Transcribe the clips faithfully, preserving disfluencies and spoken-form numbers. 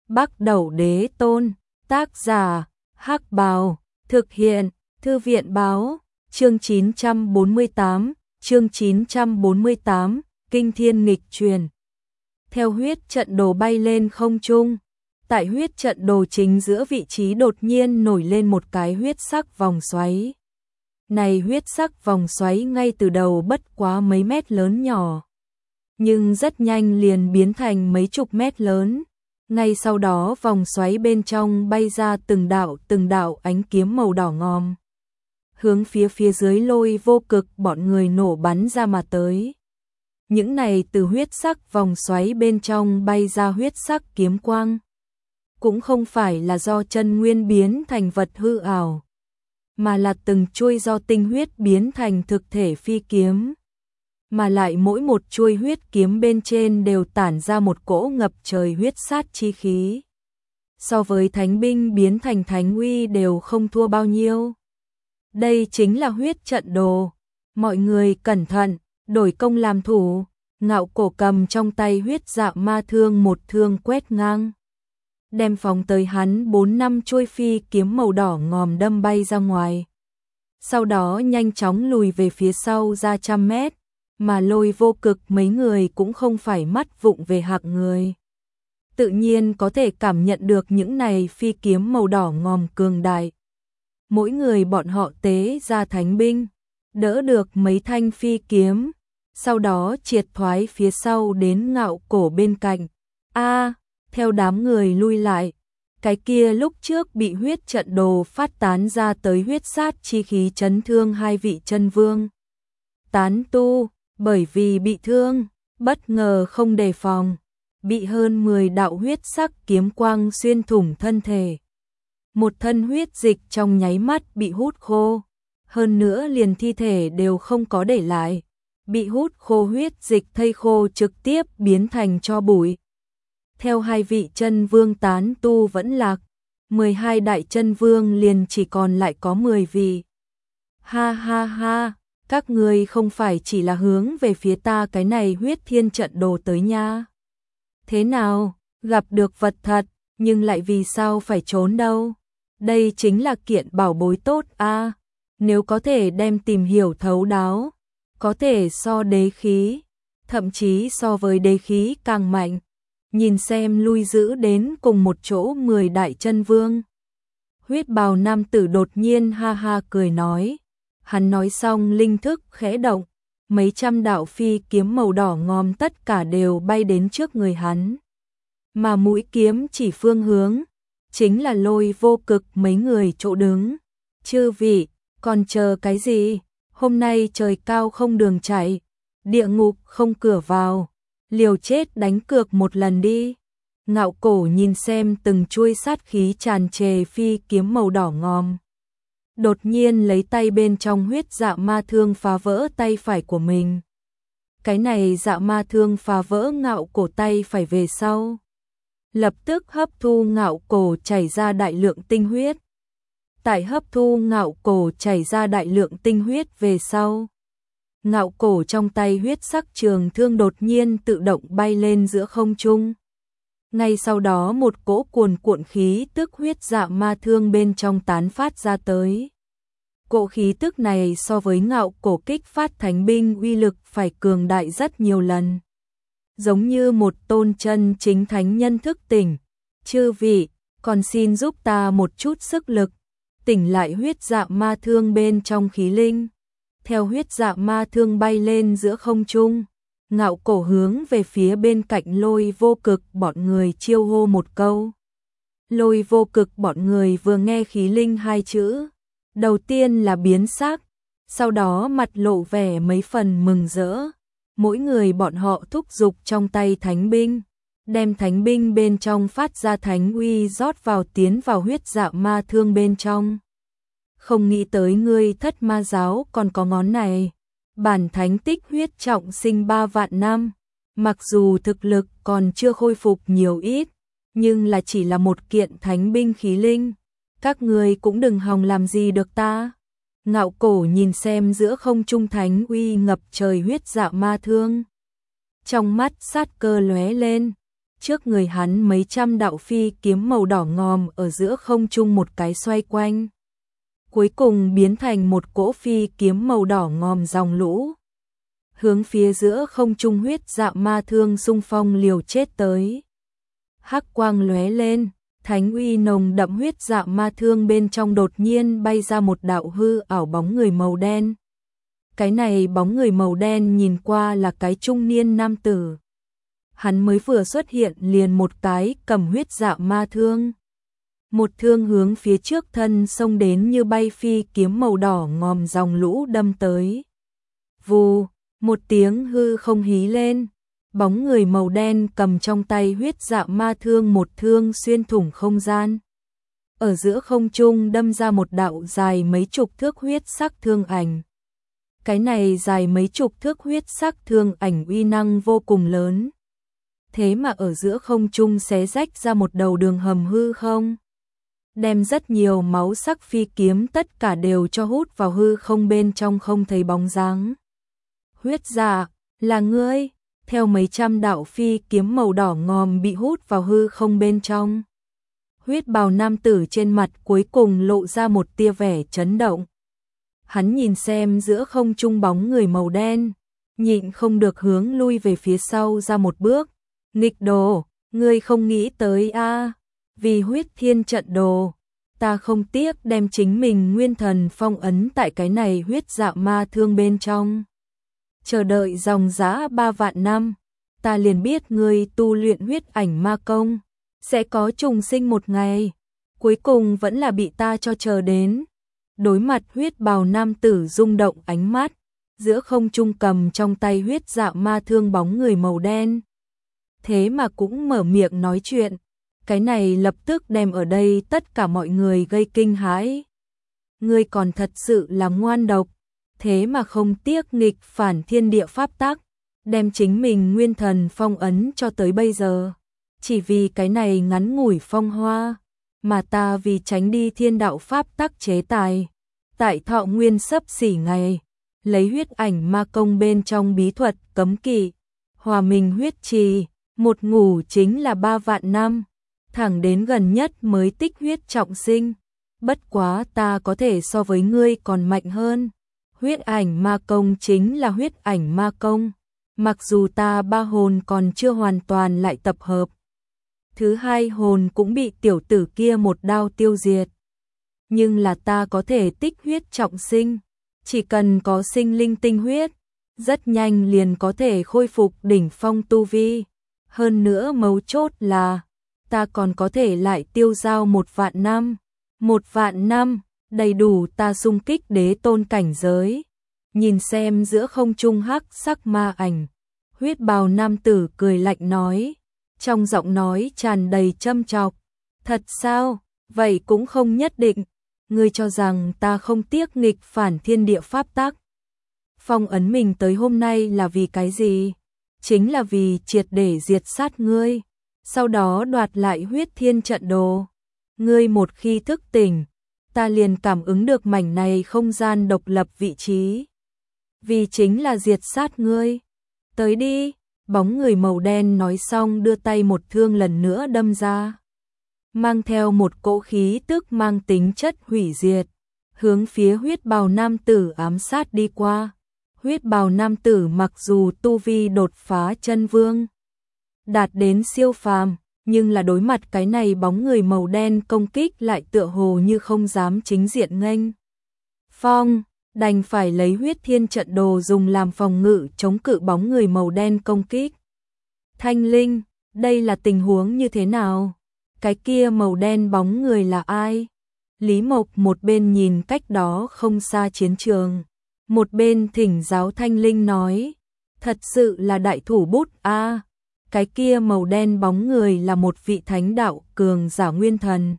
Bắc Đẩu Đế Tôn, tác giả, Hắc Bào, thực hiện, Thư viện báo, chương chín trăm bốn mươi tám, chương chín trăm bốn mươi tám, Kinh Thiên Nghịch Truyền. Theo huyết trận đồ bay lên không trung, tại huyết trận đồ chính giữa vị trí đột nhiên nổi lên một cái huyết sắc vòng xoáy. Này huyết sắc vòng xoáy ngay từ đầu bất quá mấy mét lớn nhỏ, nhưng rất nhanh liền biến thành mấy chục mét lớn. Ngay sau đó vòng xoáy bên trong bay ra từng đạo từng đạo ánh kiếm màu đỏ ngòm, hướng phía phía dưới Lôi Vô Cực bọn người nổ bắn ra mà tới. Những này từ huyết sắc vòng xoáy bên trong bay ra huyết sắc kiếm quang, cũng không phải là do chân nguyên biến thành vật hư ảo, mà là từng chuôi do tinh huyết biến thành thực thể phi kiếm. Mà lại mỗi một chuôi huyết kiếm bên trên đều tản ra một cỗ ngập trời huyết sát chi khí. So với thánh binh biến thành thánh uy đều không thua bao nhiêu. Đây chính là huyết trận đồ. Mọi người cẩn thận, đổi công làm thủ. Ngạo Cổ cầm trong tay huyết dạ ma thương một thương quét ngang, đem phóng tới hắn bốn năm chuôi phi kiếm màu đỏ ngòm đâm bay ra ngoài. Sau đó nhanh chóng lùi về phía sau ra trăm mét. Mà Lôi Vô Cực mấy người cũng không phải mắt vụng về hạng người, tự nhiên có thể cảm nhận được những này phi kiếm màu đỏ ngòm cường đại. Mỗi người bọn họ tế ra thánh binh, đỡ được mấy thanh phi kiếm, sau đó triệt thoái phía sau đến Ngạo Cổ bên cạnh. A, theo đám người lui lại, cái kia lúc trước bị huyết trận đồ phát tán ra tới huyết sát chi khí chấn thương hai vị chân vương tán tu. Bởi vì bị thương, bất ngờ không đề phòng, bị hơn mười đạo huyết sắc kiếm quang xuyên thủng thân thể. Một thân huyết dịch trong nháy mắt bị hút khô, hơn nữa liền thi thể đều không có để lại, bị hút khô huyết dịch thây khô trực tiếp biến thành tro bụi. Theo hai vị chân vương tán tu vẫn lạc, mười hai đại chân vương liền chỉ còn lại có mười vị. Ha ha ha! Các ngươi không phải chỉ là hướng về phía ta cái này huyết thiên trận đồ tới nha. Thế nào, gặp được vật thật, nhưng lại vì sao phải trốn đâu? Đây chính là kiện bảo bối tốt a. À, nếu có thể đem tìm hiểu thấu đáo, có thể so đế khí, thậm chí so với đế khí càng mạnh. Nhìn xem lui giữ đến cùng một chỗ mười đại chân vương. Huyết bào nam tử đột nhiên ha ha cười nói. Hắn nói xong linh thức khẽ động, mấy trăm đạo phi kiếm màu đỏ ngòm tất cả đều bay đến trước người hắn. Mà mũi kiếm chỉ phương hướng, chính là Lôi Vô Cực mấy người chỗ đứng. Chư vị, còn chờ cái gì? Hôm nay trời cao không đường chạy, địa ngục không cửa vào, liều chết đánh cược một lần đi. Ngạo Cổ nhìn xem từng chuôi sát khí tràn trề phi kiếm màu đỏ ngòm, đột nhiên lấy tay bên trong huyết dạ ma thương phá vỡ tay phải của mình. Cái này dạ ma thương phá vỡ Ngạo Cổ tay phải về sau, lập tức hấp thu Ngạo Cổ chảy ra đại lượng tinh huyết. Tại hấp thu Ngạo Cổ chảy ra đại lượng tinh huyết về sau, Ngạo Cổ trong tay huyết sắc trường thương đột nhiên tự động bay lên giữa không trung. Ngay sau đó một cỗ cuồn cuộn khí tức huyết dạ ma thương bên trong tán phát ra tới. Cỗ khí tức này so với Ngạo Cổ kích phát thánh binh uy lực phải cường đại rất nhiều lần. Giống như một tôn chân chính thánh nhân thức tỉnh. Chư vị, còn xin giúp ta một chút sức lực, tỉnh lại huyết dạ ma thương bên trong khí linh. Theo huyết dạ ma thương bay lên giữa không trung, Ngạo Cổ hướng về phía bên cạnh Lôi Vô Cực bọn người chiêu hô một câu. Lôi Vô Cực bọn người vừa nghe khí linh hai chữ, đầu tiên là biến sắc, sau đó mặt lộ vẻ mấy phần mừng rỡ. Mỗi người bọn họ thúc giục trong tay thánh binh, đem thánh binh bên trong phát ra thánh uy rót vào tiến vào huyết dạ ma thương bên trong. Không nghĩ tới ngươi Thất Ma giáo còn có ngón này. Bản thánh tích huyết trọng sinh ba vạn năm, mặc dù thực lực còn chưa khôi phục nhiều ít, nhưng là chỉ là một kiện thánh binh khí linh. Các người cũng đừng hòng làm gì được ta. Ngạo Cổ nhìn xem giữa không trung thánh uy ngập trời huyết dạ ma thương, trong mắt sát cơ lóe lên, trước người hắn mấy trăm đạo phi kiếm màu đỏ ngòm ở giữa không trung một cái xoay quanh. Cuối cùng biến thành một cỗ phi kiếm màu đỏ ngòm dòng lũ. Hướng phía giữa không trung huyết dạ ma thương xung phong liều chết tới. Hắc quang lóe lên, thánh uy nồng đậm huyết dạ ma thương bên trong đột nhiên bay ra một đạo hư ảo bóng người màu đen. Cái này bóng người màu đen nhìn qua là cái trung niên nam tử. Hắn mới vừa xuất hiện liền một cái cầm huyết dạ ma thương. Một thương hướng phía trước thân xông đến như bay phi kiếm màu đỏ ngòm dòng lũ đâm tới. Vù, một tiếng hư không hí lên. Bóng người màu đen cầm trong tay huyết dạ ma thương một thương xuyên thủng không gian. Ở giữa không trung đâm ra một đạo dài mấy chục thước huyết sắc thương ảnh. Cái này dài mấy chục thước huyết sắc thương ảnh uy năng vô cùng lớn. Thế mà ở giữa không trung xé rách ra một đầu đường hầm hư không. Đem rất nhiều máu sắc phi kiếm tất cả đều cho hút vào hư không bên trong không thấy bóng dáng. Huyết dạ, là ngươi, theo mấy trăm đạo phi kiếm màu đỏ ngòm bị hút vào hư không bên trong. Huyết bào nam tử trên mặt cuối cùng lộ ra một tia vẻ chấn động. Hắn nhìn xem giữa không trung bóng người màu đen, nhịn không được hướng lui về phía sau ra một bước. Nghịch đồ, ngươi không nghĩ tới a? À, vì huyết thiên trận đồ, ta không tiếc đem chính mình nguyên thần phong ấn tại cái này huyết dạ ma thương bên trong. Chờ đợi dòng dã ba vạn năm, ta liền biết ngươi tu luyện huyết ảnh ma công, sẽ có trùng sinh một ngày, cuối cùng vẫn là bị ta cho chờ đến. Đối mặt huyết bào nam tử rung động ánh mắt, giữa không trung cầm trong tay huyết dạ ma thương bóng người màu đen. Thế mà cũng mở miệng nói chuyện, cái này lập tức đem ở đây tất cả mọi người gây kinh hãi. Ngươi còn thật sự là ngoan độc, thế mà không tiếc nghịch phản thiên địa pháp tắc, đem chính mình nguyên thần phong ấn cho tới bây giờ. Chỉ vì cái này ngắn ngủi phong hoa, mà ta vì tránh đi thiên đạo pháp tắc chế tài, tại thọ nguyên sấp xỉ ngày, lấy huyết ảnh ma công bên trong bí thuật cấm kỵ, hòa mình huyết trì, một ngủ chính là ba vạn năm, thẳng đến gần nhất mới tích huyết trọng sinh. Bất quá ta có thể so với ngươi còn mạnh hơn. Huyết ảnh ma công chính là huyết ảnh ma công, mặc dù ta ba hồn còn chưa hoàn toàn lại tập hợp. Thứ hai hồn cũng bị tiểu tử kia một đao tiêu diệt. Nhưng là ta có thể tích huyết trọng sinh, chỉ cần có sinh linh tinh huyết, rất nhanh liền có thể khôi phục đỉnh phong tu vi. Hơn nữa mấu chốt là, ta còn có thể lại tiêu dao một vạn năm. Một vạn năm, đầy đủ ta xung kích đế tôn cảnh giới. Nhìn xem giữa không trung hắc sắc ma ảnh, huyết bào nam tử cười lạnh nói, trong giọng nói tràn đầy châm chọc. Thật sao? Vậy cũng không nhất định. Ngươi cho rằng ta không tiếc nghịch phản thiên địa pháp tắc, phong ấn mình tới hôm nay là vì cái gì? Chính là vì triệt để diệt sát ngươi, sau đó đoạt lại huyết thiên trận đồ. Ngươi một khi thức tỉnh, ta liền cảm ứng được mảnh này không gian độc lập vị trí. Vì chính là diệt sát ngươi. Tới đi, bóng người màu đen nói xong đưa tay một thương lần nữa đâm ra. Mang theo một cỗ khí tức mang tính chất hủy diệt, hướng phía huyết bào nam tử ám sát đi qua. Huyết bào nam tử mặc dù tu vi đột phá chân vương, đạt đến siêu phàm, nhưng là đối mặt cái này bóng người màu đen công kích lại tựa hồ như không dám chính diện nghênh phong, đành phải lấy huyết thiên trận đồ dùng làm phòng ngự chống cự bóng người màu đen công kích. Thanh Linh, đây là tình huống như thế nào? Cái kia màu đen bóng người là ai? Lý Mộc một bên nhìn cách đó không xa chiến trường, một bên thỉnh giáo Thanh Linh nói, thật sự là đại thủ bút a. À, cái kia màu đen bóng người là một vị thánh đạo cường giả nguyên thần.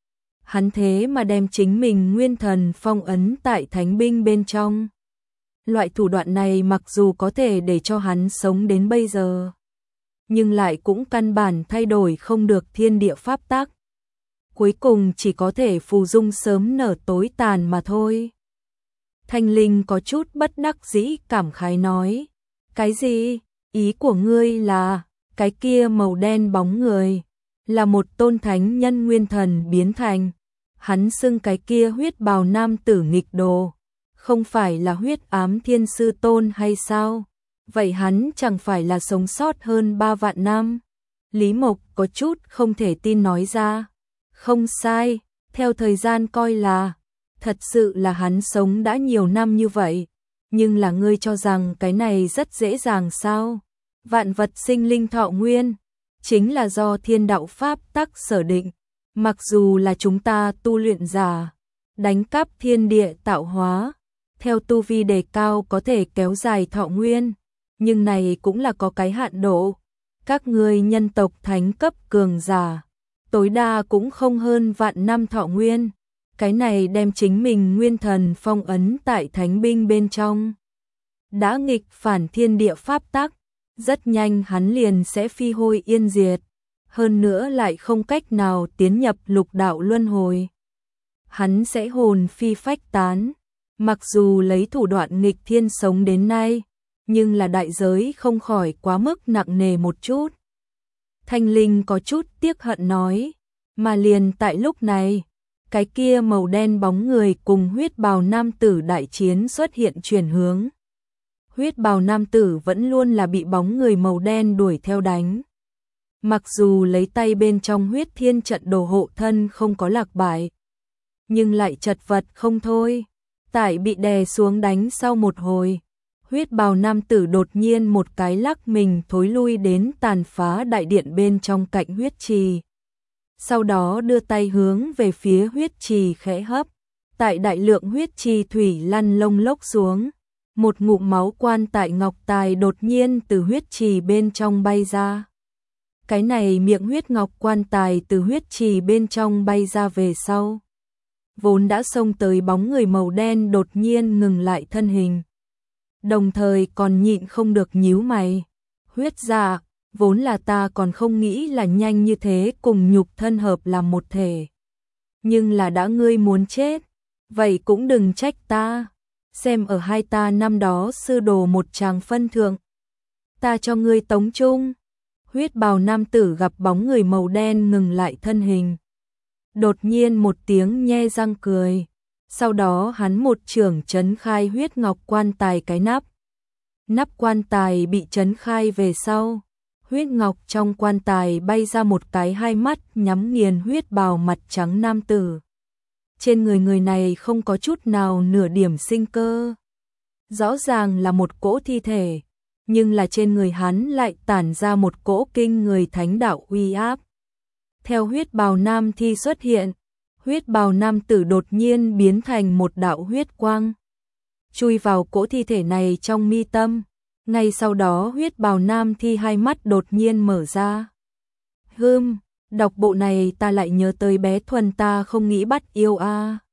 Hắn thế mà đem chính mình nguyên thần phong ấn tại thánh binh bên trong. Loại thủ đoạn này mặc dù có thể để cho hắn sống đến bây giờ, nhưng lại cũng căn bản thay đổi không được thiên địa pháp tắc. Cuối cùng chỉ có thể phù dung sớm nở tối tàn mà thôi. Thanh Linh có chút bất đắc dĩ cảm khái nói, cái gì? Ý của ngươi là, Cái kia màu đen bóng người là một tôn thánh nhân nguyên thần biến thành. Hắn xưng cái kia huyết bào nam tử nghịch đồ, không phải là huyết ám thiên sư tôn hay sao? Vậy hắn chẳng phải là sống sót hơn ba vạn năm? Lý Mộc có chút không thể tin nói ra. Không sai, theo thời gian coi là, thật sự là hắn sống đã nhiều năm như vậy. Nhưng là ngươi cho rằng cái này rất dễ dàng sao? Vạn vật sinh linh thọ nguyên, chính là do thiên đạo pháp tắc sở định. Mặc dù là chúng ta tu luyện giả, đánh cắp thiên địa tạo hóa, theo tu vi đề cao có thể kéo dài thọ nguyên, nhưng này cũng là có cái hạn độ. Các ngươi nhân tộc thánh cấp cường giả, tối đa cũng không hơn vạn năm thọ nguyên. Cái này đem chính mình nguyên thần phong ấn tại thánh binh bên trong. Đã nghịch phản thiên địa pháp tắc, rất nhanh hắn liền sẽ phi hôi yên diệt. Hơn nữa lại không cách nào tiến nhập lục đạo luân hồi. Hắn sẽ hồn phi phách tán. Mặc dù lấy thủ đoạn nghịch thiên sống đến nay, nhưng là đại giới không khỏi quá mức nặng nề một chút. Thanh Linh có chút tiếc hận nói, mà liền tại lúc này, cái kia màu đen bóng người cùng huyết bào nam tử đại chiến xuất hiện chuyển hướng. Huyết bào nam tử vẫn luôn là bị bóng người màu đen đuổi theo đánh. Mặc dù lấy tay bên trong huyết thiên trận đồ hộ thân không có lạc bại, nhưng lại chật vật không thôi. Tại bị đè xuống đánh sau một hồi, huyết bào nam tử đột nhiên một cái lắc mình thối lui đến tàn phá đại điện bên trong cạnh huyết trì. Sau đó đưa tay hướng về phía huyết trì khẽ hấp, tại đại lượng huyết trì thủy lăn lông lốc xuống. Một ngụm máu quan tại ngọc tài đột nhiên từ huyết trì bên trong bay ra. Cái này miệng huyết ngọc quan tài từ huyết trì bên trong bay ra về sau. Vốn đã xông tới bóng người màu đen đột nhiên ngừng lại thân hình. Đồng thời còn nhịn không được nhíu mày. Huyết dạ, vốn là ta còn không nghĩ là nhanh như thế cùng nhục thân hợp làm một thể. Nhưng là đã ngươi muốn chết, vậy cũng đừng trách ta. Xem ở hai ta năm đó sư đồ một tràng phân thượng. Ta cho ngươi tống chung. Huyết bào nam tử gặp bóng người màu đen ngừng lại thân hình. Đột nhiên một tiếng nhe răng cười. Sau đó hắn một chưởng chấn khai huyết ngọc quan tài cái nắp. Nắp quan tài bị chấn khai về sau. Huyết ngọc trong quan tài bay ra một cái hai mắt nhắm nghiền huyết bào mặt trắng nam tử. Trên người người này không có chút nào nửa điểm sinh cơ. Rõ ràng là một cỗ thi thể, nhưng là trên người hắn lại tản ra một cỗ kinh người thánh đạo uy áp. Theo huyết bào nam thi xuất hiện, huyết bào nam tử đột nhiên biến thành một đạo huyết quang, chui vào cỗ thi thể này trong mi tâm. Ngay sau đó huyết bào nam thi hai mắt đột nhiên mở ra. Hừm, đọc bộ này ta lại nhớ tới bé Thuần ta không nghĩ bắt yêu a.